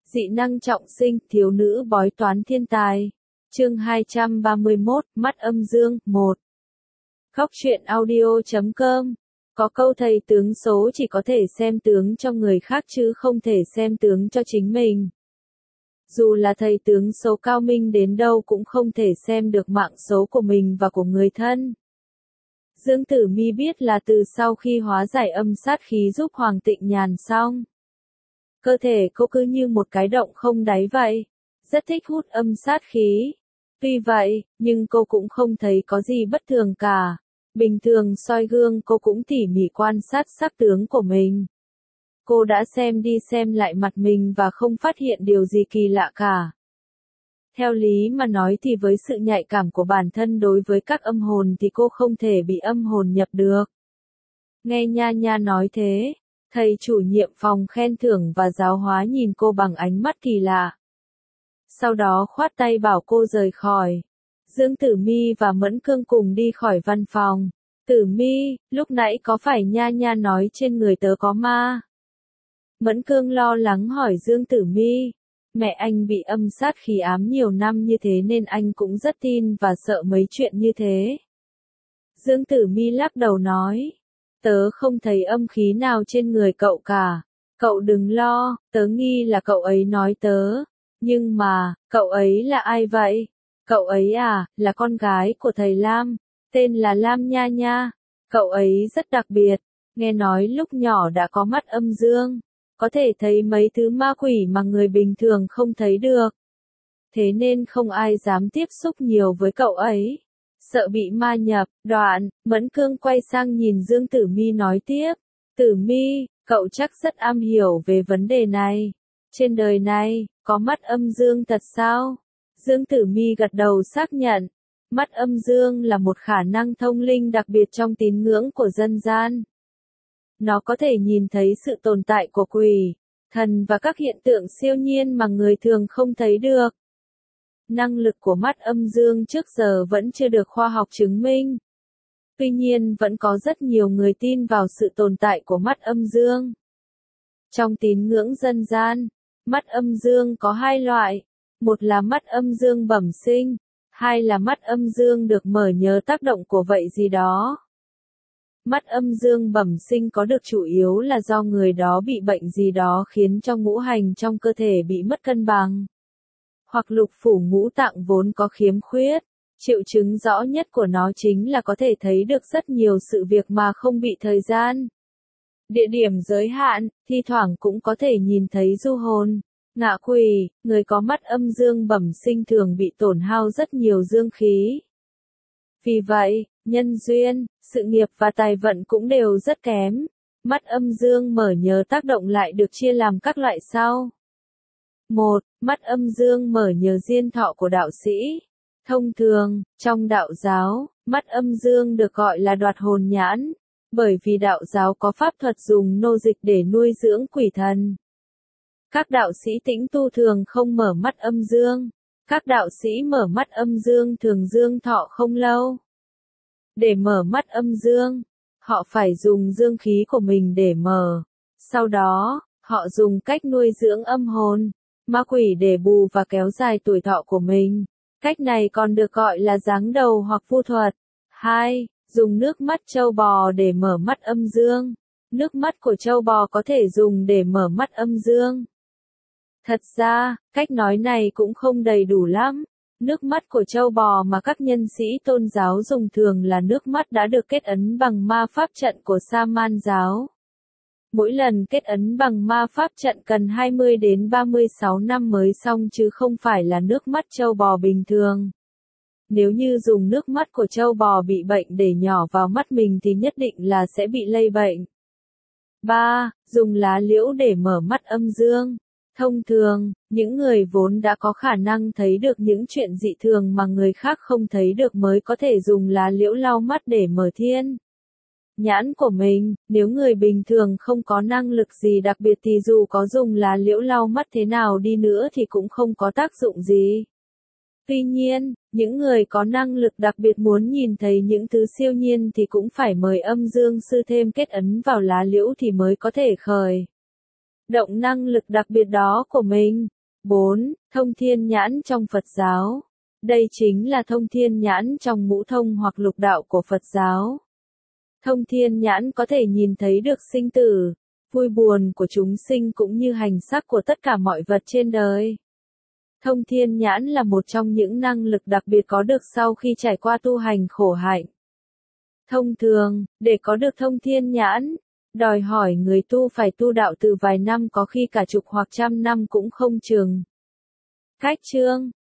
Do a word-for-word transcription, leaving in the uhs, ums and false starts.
Dị năng trọng sinh, thiếu nữ bói toán thiên tài. Chương hai trăm ba mươi mốt, mắt âm dương, một. Góc truyện audio chấm com. Có câu thầy tướng số chỉ có thể xem tướng cho người khác chứ không thể xem tướng cho chính mình. Dù là thầy tướng số cao minh đến đâu cũng không thể xem được mạng số của mình và của người thân. Dương Tử Mi biết là từ sau khi hóa giải âm sát khí giúp Hoàng Tịnh Nhàn xong, cơ thể cô cứ như một cái động không đáy vậy, rất thích hút âm sát khí. Tuy vậy, nhưng cô cũng không thấy có gì bất thường cả. Bình thường soi gương cô cũng tỉ mỉ quan sát sắc tướng của mình. Cô đã xem đi xem lại mặt mình và không phát hiện điều gì kỳ lạ cả. Theo lý mà nói thì với sự nhạy cảm của bản thân đối với các âm hồn thì cô không thể bị âm hồn nhập được. Nghe Nha Nha nói thế, thầy chủ nhiệm phòng khen thưởng và giáo hóa nhìn cô bằng ánh mắt kỳ lạ. Sau đó khoát tay bảo cô rời khỏi. Dương Tử Mi và Mẫn Cương cùng đi khỏi văn phòng. Tử Mi, lúc nãy có phải Nha Nha nói trên người tớ có ma? Mẫn Cương lo lắng hỏi Dương Tử Mi. Mẹ anh bị âm sát khí ám nhiều năm như thế nên anh cũng rất tin và sợ mấy chuyện như thế. Dương Tử Mi lắc đầu nói. Tớ không thấy âm khí nào trên người cậu cả. Cậu đừng lo, tớ nghi là cậu ấy nói tớ. Nhưng mà, cậu ấy là ai vậy? Cậu ấy à, là con gái của thầy Lam, tên là Lam Nha Nha. Cậu ấy rất đặc biệt, nghe nói lúc nhỏ đã có mắt âm dương, có thể thấy mấy thứ ma quỷ mà người bình thường không thấy được. Thế nên không ai dám tiếp xúc nhiều với cậu ấy, sợ bị ma nhập. Đoạn, Mẫn Cương quay sang nhìn Dương Tử Mi nói tiếp. Tử Mi, cậu chắc rất am hiểu về vấn đề này. Trên đời này, có mắt âm dương thật sao? Dương Tử Mi gật đầu xác nhận. Mắt âm dương là một khả năng thông linh đặc biệt trong tín ngưỡng của dân gian. Nó có thể nhìn thấy sự tồn tại của quỷ, thần và các hiện tượng siêu nhiên mà người thường không thấy được. Năng lực của mắt âm dương trước giờ vẫn chưa được khoa học chứng minh. Tuy nhiên vẫn có rất nhiều người tin vào sự tồn tại của mắt âm dương. Trong tín ngưỡng dân gian, mắt âm dương có hai loại. Một là mắt âm dương bẩm sinh, hai là mắt âm dương được mở nhờ tác động của vậy gì đó. Mắt âm dương bẩm sinh có được chủ yếu là do người đó bị bệnh gì đó khiến cho ngũ hành trong cơ thể bị mất cân bằng. Hoặc lục phủ ngũ tạng vốn có khiếm khuyết. Triệu chứng rõ nhất của nó chính là có thể thấy được rất nhiều sự việc mà không bị thời gian, địa điểm giới hạn, thi thoảng cũng có thể nhìn thấy du hồn, ngạ quỷ. Người có mắt âm dương bẩm sinh thường bị tổn hao rất nhiều dương khí. Vì vậy, nhân duyên, sự nghiệp và tài vận cũng đều rất kém. Mắt âm dương mở nhờ tác động lại được chia làm các loại sau. một. Mắt âm dương mở nhờ diên thọ của đạo sĩ. Thông thường, trong đạo giáo, mắt âm dương được gọi là đoạt hồn nhãn, bởi vì đạo giáo có pháp thuật dùng nô dịch để nuôi dưỡng quỷ thần. Các đạo sĩ tĩnh tu thường không mở mắt âm dương. Các đạo sĩ mở mắt âm dương thường dương thọ không lâu. Để mở mắt âm dương, họ phải dùng dương khí của mình để mở. Sau đó, họ dùng cách nuôi dưỡng âm hồn, ma quỷ để bù và kéo dài tuổi thọ của mình. Cách này còn được gọi là giáng đầu hoặc vu thuật. hai. Dùng nước mắt trâu bò để mở mắt âm dương. Nước mắt của trâu bò có thể dùng để mở mắt âm dương. Thật ra, cách nói này cũng không đầy đủ lắm. Nước mắt của trâu bò mà các nhân sĩ tôn giáo dùng thường là nước mắt đã được kết ấn bằng ma pháp trận của Sa-man giáo. Mỗi lần kết ấn bằng ma pháp trận cần hai mươi đến ba mươi sáu năm mới xong chứ không phải là nước mắt trâu bò bình thường. Nếu như dùng nước mắt của trâu bò bị bệnh để nhỏ vào mắt mình thì nhất định là sẽ bị lây bệnh. ba. Dùng lá liễu để mở mắt âm dương. Thông thường, những người vốn đã có khả năng thấy được những chuyện dị thường mà người khác không thấy được mới có thể dùng lá liễu lau mắt để mở thiên nhãn của mình. Nếu người bình thường không có năng lực gì đặc biệt thì dù có dùng lá liễu lau mắt thế nào đi nữa thì cũng không có tác dụng gì. Tuy nhiên, những người có năng lực đặc biệt muốn nhìn thấy những thứ siêu nhiên thì cũng phải mời âm dương sư thêm kết ấn vào lá liễu thì mới có thể khởi động năng lực đặc biệt đó của mình. bốn. Thông thiên nhãn trong Phật giáo. Đây chính là thông thiên nhãn trong ngũ thông hoặc lục đạo của Phật giáo. Thông thiên nhãn có thể nhìn thấy được sinh tử, vui buồn của chúng sinh cũng như hành sắc của tất cả mọi vật trên đời. Thông thiên nhãn là một trong những năng lực đặc biệt có được sau khi trải qua tu hành khổ hạnh. Thông thường, để có được thông thiên nhãn, đòi hỏi người tu phải tu đạo từ vài năm, có khi cả chục hoặc trăm năm cũng không chừng. Cách chương,